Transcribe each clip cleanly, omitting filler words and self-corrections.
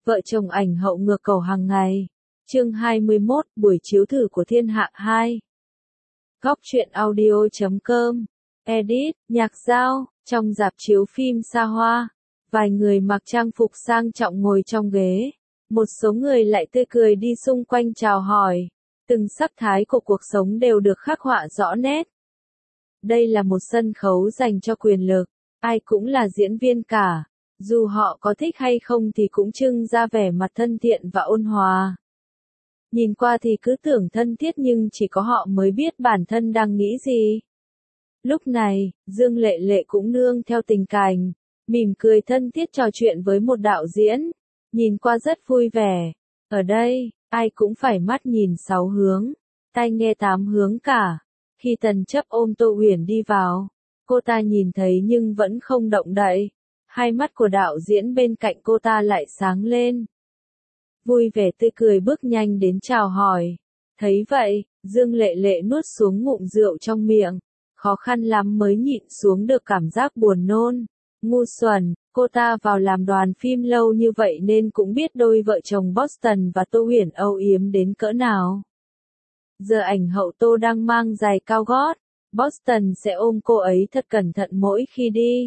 Vợ chồng ảnh hậu ngược cầu hàng ngày. Chương 21, buổi chiếu thử của thiên hạ 2. Góc truyện audio.com. Edit, nhạc dao, trong rạp chiếu phim xa hoa. Vài người mặc trang phục sang trọng ngồi trong ghế. Một số người lại tươi cười đi xung quanh chào hỏi. Từng sắc thái của cuộc sống đều được khắc họa rõ nét. Đây là một sân khấu dành cho quyền lực. Ai cũng là diễn viên cả. Dù họ có thích hay không thì cũng trưng ra vẻ mặt thân thiện và ôn hòa. Nhìn qua thì cứ tưởng thân thiết nhưng chỉ có họ mới biết bản thân đang nghĩ gì. Lúc này, Dương Lệ Lệ cũng nương theo tình cảnh, mỉm cười thân thiết trò chuyện với một đạo diễn, nhìn qua rất vui vẻ. Ở đây, ai cũng phải mắt nhìn 6 hướng, tai nghe 8 hướng cả. Khi Tần Chấp ôm Tô Uyển đi vào, cô ta nhìn thấy nhưng vẫn không động đậy. Hai mắt của đạo diễn bên cạnh cô ta lại sáng lên. Vui vẻ tươi cười bước nhanh đến chào hỏi. Thấy vậy, Dương Lệ Lệ nuốt xuống ngụm rượu trong miệng. Khó khăn lắm mới nhịn xuống được cảm giác buồn nôn. Ngu xuẩn, cô ta vào làm đoàn phim lâu như vậy nên cũng biết đôi vợ chồng Boston và Tô Uyển âu yếm đến cỡ nào. Giờ ảnh hậu Tô đang mang giày cao gót, Boston sẽ ôm cô ấy thật cẩn thận mỗi khi đi.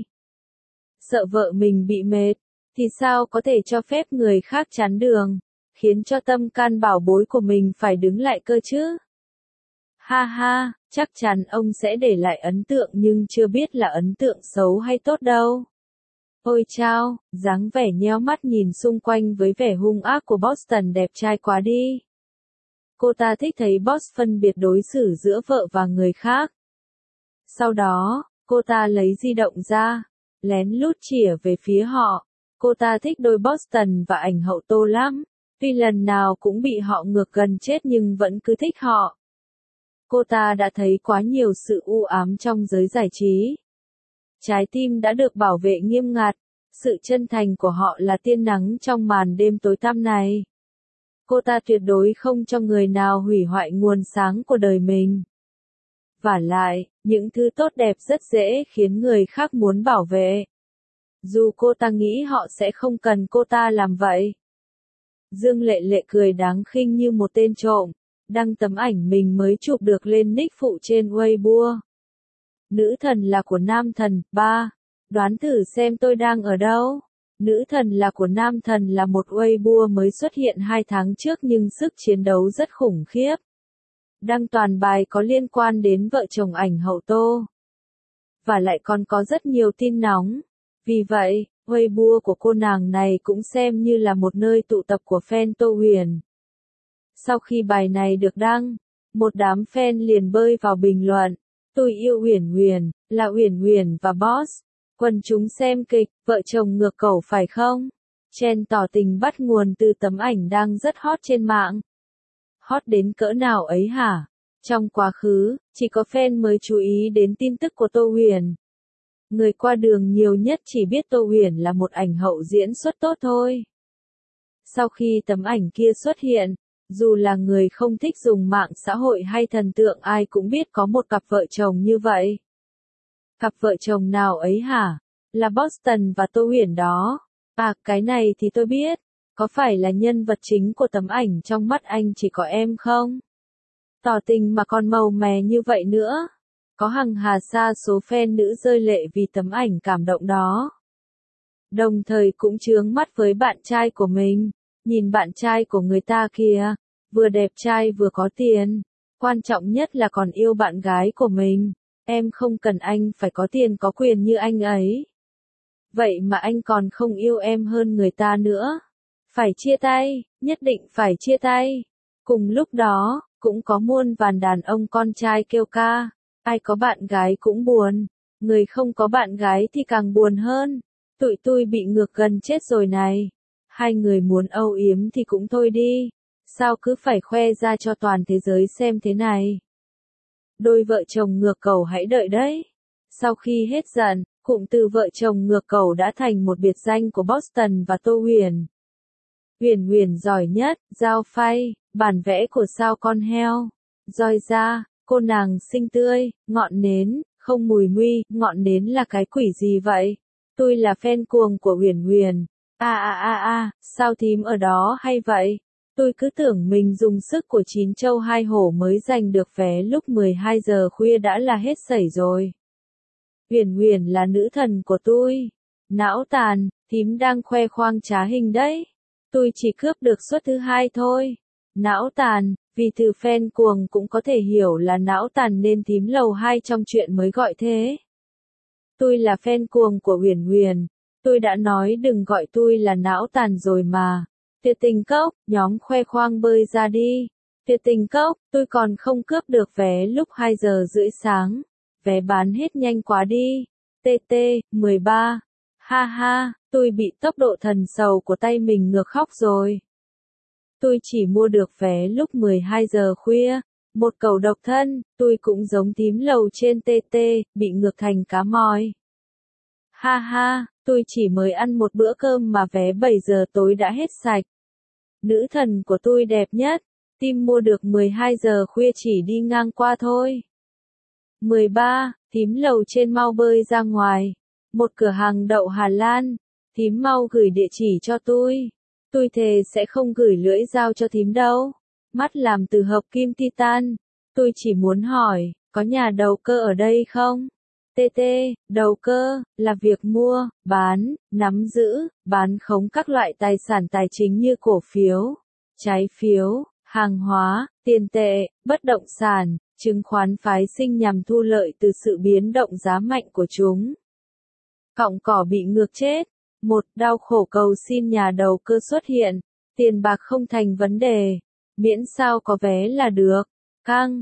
Sợ vợ mình bị mệt, thì sao có thể cho phép người khác chắn đường, khiến cho tâm can bảo bối của mình phải đứng lại cơ chứ? Ha ha, chắc chắn ông sẽ để lại ấn tượng nhưng chưa biết là ấn tượng xấu hay tốt đâu. Ôi chao, dáng vẻ nheo mắt nhìn xung quanh với vẻ hung ác của Boston đẹp trai quá đi. Cô ta thích thấy boss phân biệt đối xử giữa vợ và người khác. Sau đó, cô ta lấy di động ra, lén lút chĩa về phía họ. Cô ta thích đôi Boston và ảnh hậu Tô lắm. Tuy lần nào cũng bị họ ngược gần chết nhưng vẫn cứ thích họ. Cô ta đã thấy quá nhiều sự u ám trong giới giải trí. Trái tim đã được bảo vệ nghiêm ngặt. Sự chân thành của họ là tia nắng trong màn đêm tối tăm này. Cô ta tuyệt đối không cho người nào hủy hoại nguồn sáng của đời mình. Vả lại, những thứ tốt đẹp rất dễ khiến người khác muốn bảo vệ. Dù cô ta nghĩ họ sẽ không cần cô ta làm vậy. Dương Lệ Lệ cười đáng khinh như một tên trộm, đăng tấm ảnh mình mới chụp được lên nick phụ trên Weibo. Nữ thần là của nam thần, 3. Đoán thử xem tôi đang ở đâu. Nữ thần là của nam thần là một Weibo mới xuất hiện 2 tháng trước nhưng sức chiến đấu rất khủng khiếp. Đăng toàn bài có liên quan đến vợ chồng ảnh hậu Tô. Và lại còn có rất nhiều tin nóng. Vì vậy, Weibo của cô nàng này cũng xem như là một nơi tụ tập của fan Tô Uyển. Sau khi bài này được đăng, một đám fan liền bơi vào bình luận. Tôi yêu Uyển Uyển, là Uyển Uyển và Boss. Quần chúng xem kịch, vợ chồng ngược cầu phải không? Chen tỏ tình bắt nguồn từ tấm ảnh đang rất hot trên mạng. Hot đến cỡ nào ấy hả? Trong quá khứ, chỉ có fan mới chú ý đến tin tức của Tô Uyển. Người qua đường nhiều nhất chỉ biết Tô Uyển là một ảnh hậu diễn xuất tốt thôi. Sau khi tấm ảnh kia xuất hiện, dù là người không thích dùng mạng xã hội hay thần tượng ai cũng biết có một cặp vợ chồng như vậy. Cặp vợ chồng nào ấy hả? Là Boston và Tô Uyển đó. À, cái này thì tôi biết. Có phải là nhân vật chính của tấm ảnh trong mắt anh chỉ có em không? Tỏ tình mà còn màu mè như vậy nữa. Có hằng hà sa số fan nữ rơi lệ vì tấm ảnh cảm động đó. Đồng thời cũng chướng mắt với bạn trai của mình. Nhìn bạn trai của người ta kìa, vừa đẹp trai vừa có tiền. Quan trọng nhất là còn yêu bạn gái của mình. Em không cần anh phải có tiền có quyền như anh ấy. Vậy mà anh còn không yêu em hơn người ta nữa. Phải chia tay, nhất định phải chia tay. Cùng lúc đó, cũng có muôn vàn đàn ông con trai kêu ca. Ai có bạn gái cũng buồn. Người không có bạn gái thì càng buồn hơn. Tụi tôi bị ngược gần chết rồi này. Hai người muốn âu yếm thì cũng thôi đi. Sao cứ phải khoe ra cho toàn thế giới xem thế này? Đôi vợ chồng ngược cầu hãy đợi đấy. Sau khi hết giận, cụm từ vợ chồng ngược cầu đã thành một biệt danh của Boston và Tô Uyển. Uyển Uyển giỏi nhất, dao phay, bản vẽ của sao con heo. Roi da, cô nàng xinh tươi, ngọn nến, không mùi nguy, ngọn nến là cái quỷ gì vậy? Tôi là fan cuồng của Uyển Uyển. Sao thím ở đó hay vậy? Tôi cứ tưởng mình dùng sức của 9 châu 2 hổ mới giành được vé lúc 12 giờ khuya đã là hết sẩy rồi. Huyền Huyền là nữ thần của tôi. Não tàn, thím đang khoe khoang trá hình đấy. Tôi chỉ cướp được suất thứ 2 thôi. Não tàn, vì từ fan cuồng cũng có thể hiểu là não tàn nên thím lầu 2 trong chuyện mới gọi thế. Tôi là fan cuồng của Huyền Huyền. Tôi đã nói đừng gọi tôi là não tàn rồi mà. Tuyệt tình cốc, nhóm khoe khoang bơi ra đi. Tuyệt tình cốc, tôi còn không cướp được vé lúc 2 giờ rưỡi sáng. Vé bán hết nhanh quá đi. TT, 13. Ha ha, tôi bị tốc độ thần sầu của tay mình ngược khóc rồi. Tôi chỉ mua được vé lúc 12 giờ khuya. Một cầu độc thân, tôi cũng giống tím lầu trên TT, bị ngược thành cá mòi. Ha ha, tôi chỉ mới ăn một bữa cơm mà vé 7 giờ tối đã hết sạch. Nữ thần của tôi đẹp nhất, tim mua được 12 giờ khuya chỉ đi ngang qua thôi. 13, thím lầu trên mau bơi ra ngoài. Một cửa hàng đậu Hà Lan, thím mau gửi địa chỉ cho tôi. Tôi thề sẽ không gửi lưỡi dao cho thím đâu. Mắt làm từ hợp kim titan. Tôi chỉ muốn hỏi, có nhà đầu cơ ở đây không? TT, đầu cơ, là việc mua, bán, nắm giữ, bán khống các loại tài sản tài chính như cổ phiếu, trái phiếu, hàng hóa, tiền tệ, bất động sản, chứng khoán phái sinh nhằm thu lợi từ sự biến động giá mạnh của chúng. Cọng cỏ bị ngược chết. Một, đau khổ cầu xin nhà đầu cơ xuất hiện. Tiền bạc không thành vấn đề. Miễn sao có vé là được. Căng,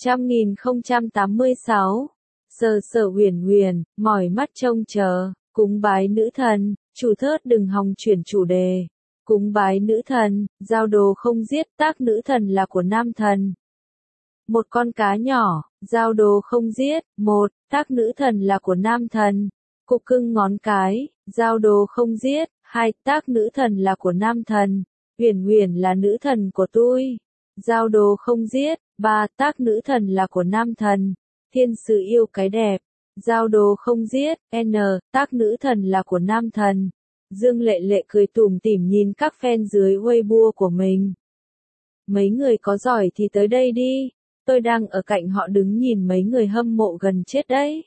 100.086. Sờ sờ Huyền Huyền, mỏi mắt trông chờ. Cúng bái nữ thần, chủ thớt đừng hòng chuyển chủ đề. Cúng bái nữ thần, giao đồ không giết, tác nữ thần là của nam thần. Một con cá nhỏ, giao đồ không giết. Một, tác nữ thần là của nam thần. Cục cưng ngón cái, giao đồ không giết. Hai, tác nữ thần là của nam thần. Huyền Huyền là nữ thần của tôi. Giao đồ không giết. Ba, tác nữ thần là của nam thần. Thiên sử yêu cái đẹp. Giao đồ không giết. N, tác nữ thần là của nam thần. Dương Lệ Lệ cười tủm tỉm nhìn các fan dưới Weibo của mình. Mấy người có giỏi thì tới đây đi. Tôi đang ở cạnh họ đứng nhìn mấy người hâm mộ gần chết đấy.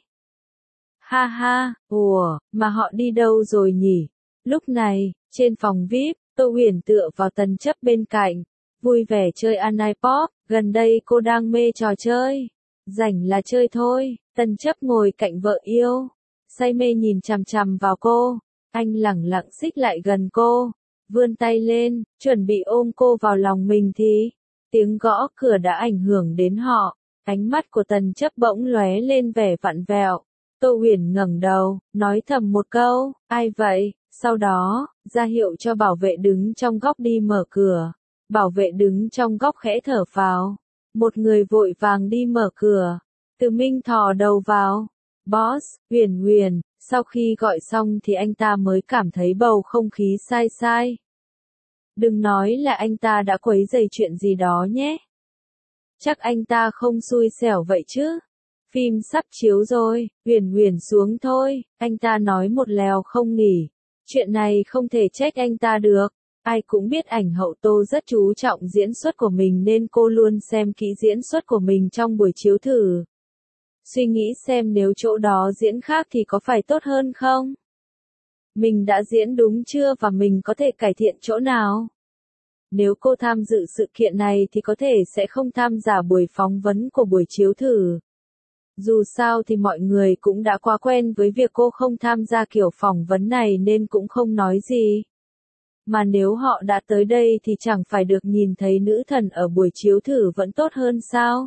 Ha ha, mà họ đi đâu rồi nhỉ? Lúc này, trên phòng VIP, Tô Huyền tựa vào Tần Chấp bên cạnh, vui vẻ chơi Anipop, gần đây cô đang mê trò chơi. Rảnh là chơi thôi, Tần Chấp ngồi cạnh vợ yêu, say mê nhìn chằm chằm vào cô, anh lẳng lặng xích lại gần cô, vươn tay lên, chuẩn bị ôm cô vào lòng mình thì, tiếng gõ cửa đã ảnh hưởng đến họ, ánh mắt của Tần Chấp bỗng lóe lên vẻ vặn vẹo. Tô Huyền ngẩng đầu, nói thầm một câu, ai vậy? Sau đó, ra hiệu cho bảo vệ đứng trong góc đi mở cửa. Bảo vệ đứng trong góc khẽ thở phào. Một người vội vàng đi mở cửa. Từ Minh thò đầu vào. Boss, Huyền Huyền, sau khi gọi xong thì anh ta mới cảm thấy bầu không khí sai sai. Đừng nói là anh ta đã quấy rầy chuyện gì đó nhé. Chắc anh ta không xui xẻo vậy chứ. Phim sắp chiếu rồi, Huyền Huyền xuống thôi, anh ta nói một lèo không nghỉ. Chuyện này không thể trách anh ta được. Ai cũng biết ảnh hậu Tô rất chú trọng diễn xuất của mình nên cô luôn xem kỹ diễn xuất của mình trong buổi chiếu thử. Suy nghĩ xem nếu chỗ đó diễn khác thì có phải tốt hơn không? Mình đã diễn đúng chưa và mình có thể cải thiện chỗ nào? Nếu cô tham dự sự kiện này thì có thể sẽ không tham gia buổi phỏng vấn của buổi chiếu thử. Dù sao thì mọi người cũng đã quá quen với việc cô không tham gia kiểu phỏng vấn này nên cũng không nói gì. Mà nếu họ đã tới đây thì chẳng phải được nhìn thấy nữ thần ở buổi chiếu thử vẫn tốt hơn sao?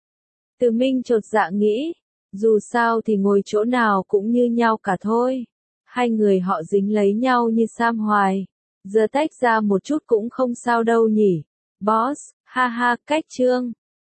Từ Minh chột dạ nghĩ, dù sao thì ngồi chỗ nào cũng như nhau cả thôi. Hai người họ dính lấy nhau như Sam Hoài. Giờ tách ra một chút cũng không sao đâu nhỉ. Boss, ha ha, cách chương.